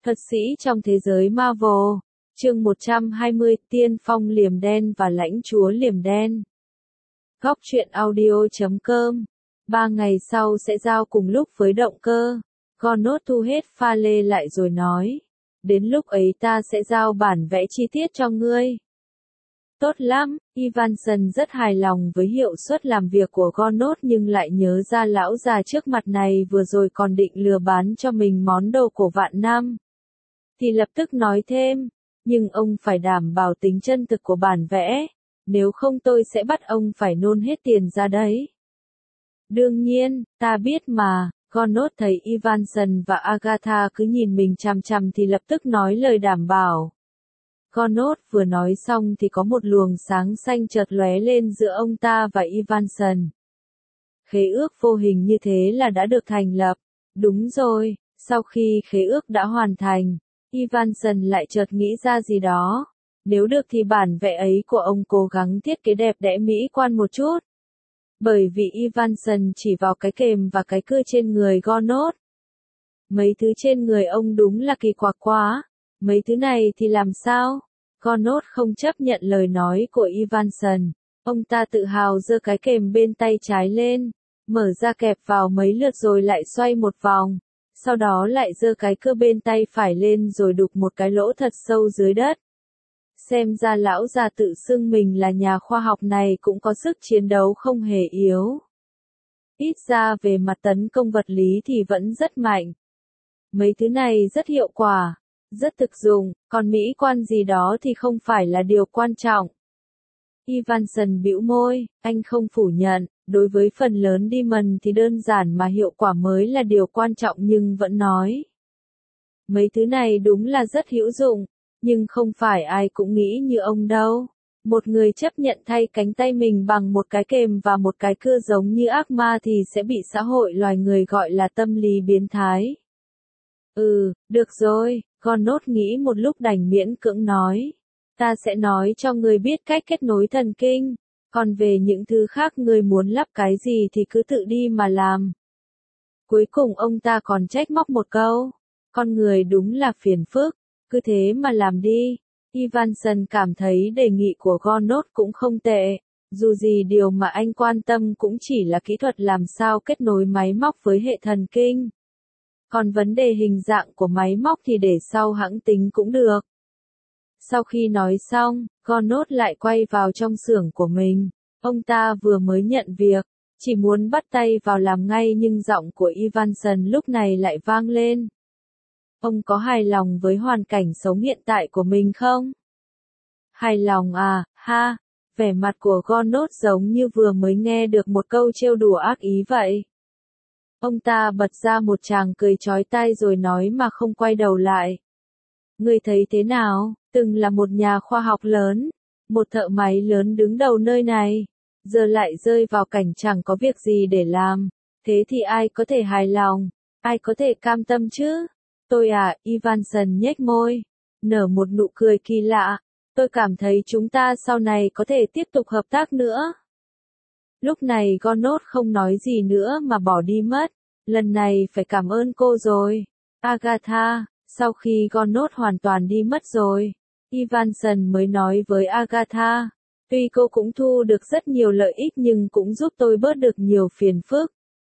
Thuật sĩ trong thế giới Marvel, chương 120, Tiên phong liềm đen và lãnh chúa liềm đen. Góc truyện audio.com. 3 ngày sau sẽ giao cùng lúc với động cơ. Gonnot thu hết pha lê lại rồi nói. Đến lúc ấy ta sẽ giao bản vẽ chi tiết cho ngươi. Tốt lắm, Ivanson rất hài lòng với hiệu suất làm việc của Gonnot nhưng lại nhớ ra lão già trước mặt này vừa rồi còn định lừa bán cho mình món đồ cổ vạn năm. Thì lập tức nói thêm, nhưng ông phải đảm bảo tính chân thực của bản vẽ, nếu không tôi sẽ bắt ông phải nôn hết tiền ra đấy. Đương nhiên, ta biết mà. Gonnot thấy Ivanson và Agatha cứ nhìn mình chằm chằm thì lập tức nói lời đảm bảo. Gonnot vừa nói xong thì có một luồng sáng xanh chợt lóe lên giữa ông ta và Ivanson. Khế ước vô hình như thế là đã được thành lập. Đúng rồi, sau khi khế ước đã hoàn thành, Ivanson lại chợt nghĩ ra gì đó. Nếu được thì bản vẽ ấy của ông cố gắng thiết kế đẹp đẽ mỹ quan một chút. Bởi vì Ivanson chỉ vào cái kềm và cái cưa trên người Gonnot. Mấy thứ trên người ông đúng là kỳ quặc quá. Mấy thứ này thì làm sao? Gonnot không chấp nhận lời nói của Ivanson. Ông ta tự hào giơ cái kềm bên tay trái lên, mở ra kẹp vào mấy lượt rồi lại xoay một vòng. Sau đó lại giơ cái cưa bên tay phải lên rồi đục một cái lỗ thật sâu dưới đất. Xem ra lão già tự xưng mình là nhà khoa học này cũng có sức chiến đấu không hề yếu. Ít ra về mặt tấn công vật lý thì vẫn rất mạnh. Mấy thứ này rất hiệu quả, rất thực dụng, còn mỹ quan gì đó thì không phải là điều quan trọng. Ivanson bĩu môi, anh không phủ nhận, đối với phần lớn Demon thì đơn giản mà hiệu quả mới là điều quan trọng nhưng vẫn nói. Mấy thứ này đúng là rất hữu dụng, nhưng không phải ai cũng nghĩ như ông đâu. Một người chấp nhận thay cánh tay mình bằng một cái kềm và một cái cưa giống như ác ma thì sẽ bị xã hội loài người gọi là tâm lý biến thái. Được rồi, Gonnot nghĩ một lúc đành miễn cưỡng nói. Ta sẽ nói cho người biết cách kết nối thần kinh, còn về những thứ khác người muốn lắp cái gì thì cứ tự đi mà làm. Cuối cùng ông ta còn trách móc một câu. Con người đúng là phiền phức, cứ thế mà làm đi. Ivanson cảm thấy đề nghị của Gonnot cũng không tệ. Dù gì điều mà anh quan tâm cũng chỉ là kỹ thuật làm sao kết nối máy móc với hệ thần kinh. Còn vấn đề hình dạng của máy móc thì để sau hãng tính cũng được. Sau khi nói xong, Gonnot lại quay vào trong xưởng của mình. Ông ta vừa mới nhận việc, chỉ muốn bắt tay vào làm ngay nhưng giọng của Ivanson lúc này lại vang lên. Ông có hài lòng với hoàn cảnh sống hiện tại của mình không? Hài lòng à, ha, vẻ mặt của Gonnot giống như vừa mới nghe được một câu trêu đùa ác ý vậy. Ông ta bật ra một tràng cười chói tai rồi nói mà không quay đầu lại. Ngươi thấy thế nào, từng là một nhà khoa học lớn, một thợ máy lớn đứng đầu nơi này, giờ lại rơi vào cảnh chẳng có việc gì để làm, thế thì ai có thể hài lòng, ai có thể cam tâm chứ? Tôi à, Ivanson nhếch môi, nở một nụ cười kỳ lạ, tôi cảm thấy chúng ta sau này có thể tiếp tục hợp tác nữa. Lúc này Gonnot không nói gì nữa mà bỏ đi mất, lần này phải cảm ơn cô rồi. Agatha, sau khi Gonnot hoàn toàn đi mất rồi, Ivanson mới nói với Agatha, tuy cô cũng thu được rất nhiều lợi ích nhưng cũng giúp tôi bớt được nhiều phiền phức.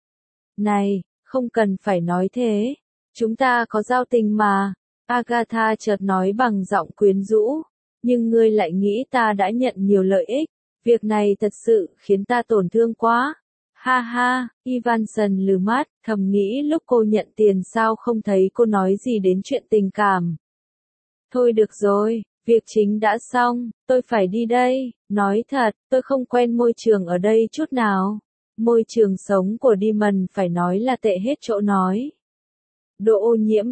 Này, không cần phải nói thế, chúng ta có giao tình mà. Agatha chợt nói bằng giọng quyến rũ, nhưng ngươi lại nghĩ ta đã nhận nhiều lợi ích. Việc này thật sự khiến ta tổn thương quá. Ha ha, Ivanson lừ mắt, thầm nghĩ lúc cô nhận tiền sao không thấy cô nói gì đến chuyện tình cảm. Thôi được rồi, việc chính đã xong, tôi phải đi đây. Nói thật, tôi không quen môi trường ở đây chút nào. Môi trường sống của Demon phải nói là tệ hết chỗ nói. Độ ô nhiễm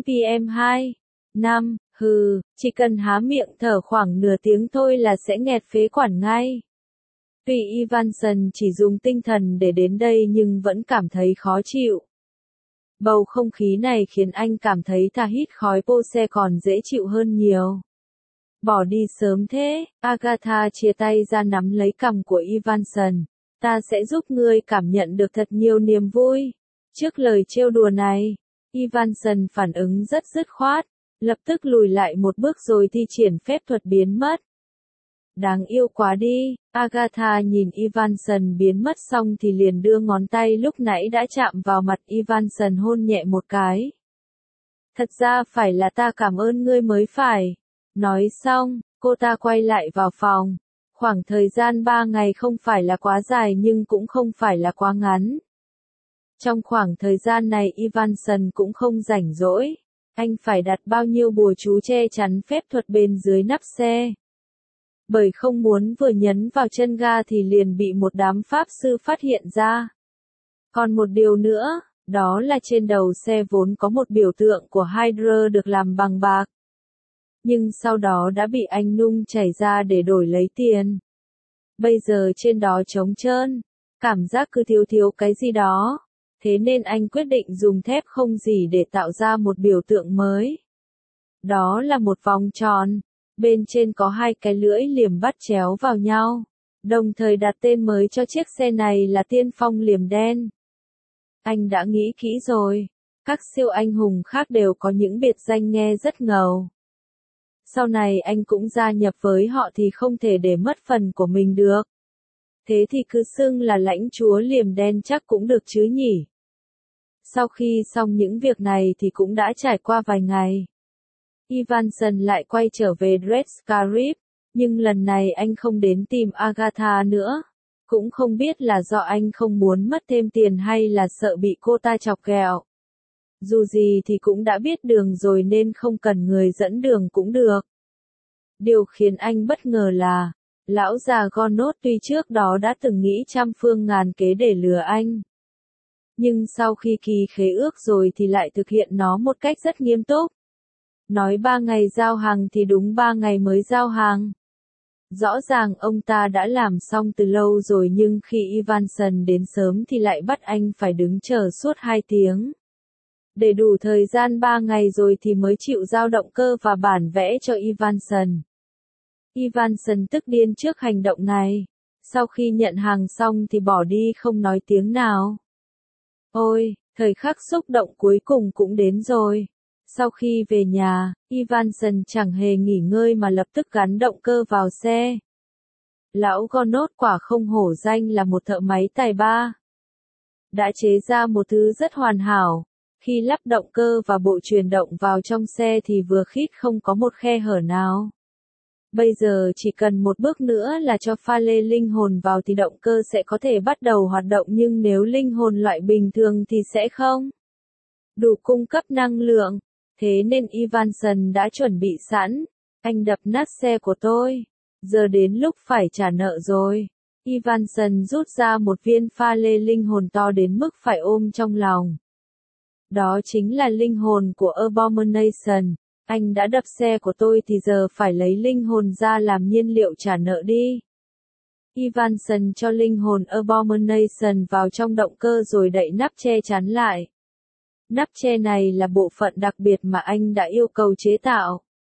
PM2.5, chỉ cần há miệng thở khoảng nửa tiếng thôi là sẽ nghẹt phế quản ngay. Tuy Ivanson chỉ dùng tinh thần để đến đây nhưng vẫn cảm thấy khó chịu. Bầu không khí này khiến anh cảm thấy thà hít khói pose còn dễ chịu hơn nhiều. Bỏ đi sớm thế, Agatha chia tay ra nắm lấy cằm của Ivanson. Ta sẽ giúp ngươi cảm nhận được thật nhiều niềm vui. Trước lời trêu đùa này, Ivanson phản ứng rất dứt khoát. lập tức lùi lại một bước rồi thi triển phép thuật biến mất. Đáng yêu quá đi, Agatha nhìn Evanson biến mất xong thì liền đưa ngón tay lúc nãy đã chạm vào mặt Evanson hôn nhẹ một cái. Thật ra phải là ta cảm ơn ngươi mới phải. Nói xong, cô ta quay lại vào phòng. Khoảng thời gian 3 ngày không phải là quá dài nhưng cũng không phải là quá ngắn. Trong khoảng thời gian này Evanson cũng không rảnh rỗi. Anh phải đặt bao nhiêu bùa chú che chắn phép thuật bên dưới nắp xe. Bởi không muốn vừa nhấn vào chân ga thì liền bị một đám pháp sư phát hiện ra. Còn một điều nữa, đó là trên đầu xe vốn có một biểu tượng của Hydra được làm bằng bạc. Nhưng sau đó đã bị anh nung chảy ra để đổi lấy tiền. Bây giờ trên đó trống trơn, cảm giác cứ thiếu thiếu cái gì đó. Thế nên anh quyết định dùng thép không gì để tạo ra một biểu tượng mới. Đó là một vòng tròn, bên trên có 2 cái lưỡi liềm bắt chéo vào nhau. Đồng thời đặt tên mới cho chiếc xe này là Tiên Phong Liềm Đen. Anh đã nghĩ kỹ rồi, các siêu anh hùng khác đều có những biệt danh nghe rất ngầu. Sau này anh cũng gia nhập với họ thì không thể để mất phần của mình được. Thế thì cứ xưng là lãnh chúa liềm đen chắc cũng được chứ nhỉ. Sau khi xong những việc này thì cũng đã trải qua vài ngày. Evanson lại quay trở về Red Scarif, nhưng lần này anh không đến tìm Agatha nữa. Cũng không biết là do anh không muốn mất thêm tiền hay là sợ bị cô ta chọc ghẹo. Dù gì thì cũng đã biết đường rồi nên không cần người dẫn đường cũng được. Điều khiến anh bất ngờ là, lão già Gonot tuy trước đó đã từng nghĩ trăm phương ngàn kế để lừa anh. Nhưng sau khi ký khế ước rồi thì lại thực hiện nó một cách rất nghiêm túc. Nói 3 ngày giao hàng thì đúng 3 ngày mới giao hàng. Rõ ràng ông ta đã làm xong từ lâu rồi nhưng khi Evanson đến sớm thì lại bắt anh phải đứng chờ suốt 2 tiếng. Để đủ thời gian 3 ngày rồi thì mới chịu giao động cơ và bản vẽ cho Evanson. Evanson tức điên trước hành động này. Sau khi nhận hàng xong thì bỏ đi không nói tiếng nào. Ôi, thời khắc xúc động cuối cùng cũng đến rồi. Sau khi về nhà, Evanson chẳng hề nghỉ ngơi mà lập tức gắn động cơ vào xe. Lão Gonot quả không hổ danh là một thợ máy tài ba. Đã chế ra một thứ rất hoàn hảo. Khi lắp động cơ và bộ truyền động vào trong xe thì vừa khít không có một khe hở nào. Bây giờ chỉ cần một bước nữa là cho pha lê linh hồn vào thì động cơ sẽ có thể bắt đầu hoạt động, nhưng nếu linh hồn loại bình thường thì sẽ không đủ cung cấp năng lượng. Thế nên Evanson đã chuẩn bị sẵn. Anh đập nát xe của tôi. Giờ đến lúc phải trả nợ rồi. Evanson rút ra một viên pha lê linh hồn to đến mức phải ôm trong lòng. Đó chính là linh hồn của Abomination. Anh đã đập xe của tôi thì giờ phải lấy linh hồn ra làm nhiên liệu trả nợ đi. Evanson cho linh hồn Abomination vào trong động cơ rồi đậy nắp che chắn lại. Nắp che này là bộ phận đặc biệt mà anh đã yêu cầu chế tạo.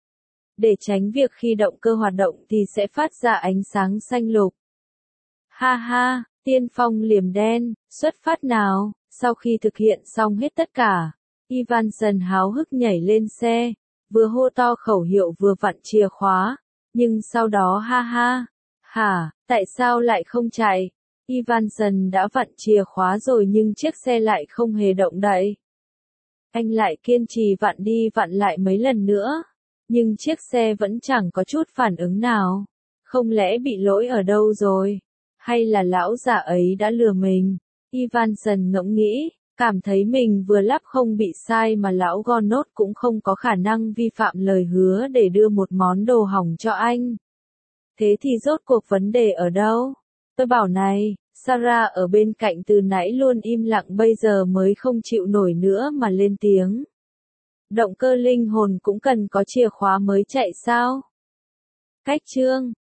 Để tránh việc khi động cơ hoạt động thì sẽ phát ra ánh sáng xanh lục. Ha ha, Tiên Phong Liềm Đen, xuất phát nào. Sau khi thực hiện xong hết tất cả, Evanson háo hức nhảy lên xe, vừa hô to khẩu hiệu vừa vặn chìa khóa. Nhưng sau đó ha ha, hả, tại sao lại không chạy? Evanson đã vặn chìa khóa rồi nhưng chiếc xe lại không hề động đậy. Anh lại kiên trì vặn đi vặn lại mấy lần nữa, nhưng chiếc xe vẫn chẳng có chút phản ứng nào. Không lẽ bị lỗi ở đâu rồi? Hay là lão già ấy đã lừa mình? Evanson ngẫm nghĩ, cảm thấy mình vừa lắp không bị sai mà lão Gonot cũng không có khả năng vi phạm lời hứa để đưa một món đồ hỏng cho anh. Thế thì rốt cuộc vấn đề ở đâu? Tôi bảo này, Sarah ở bên cạnh từ nãy luôn im lặng bây giờ mới không chịu nổi nữa mà lên tiếng. Động cơ linh hồn cũng cần có chìa khóa mới chạy sao? Cách chương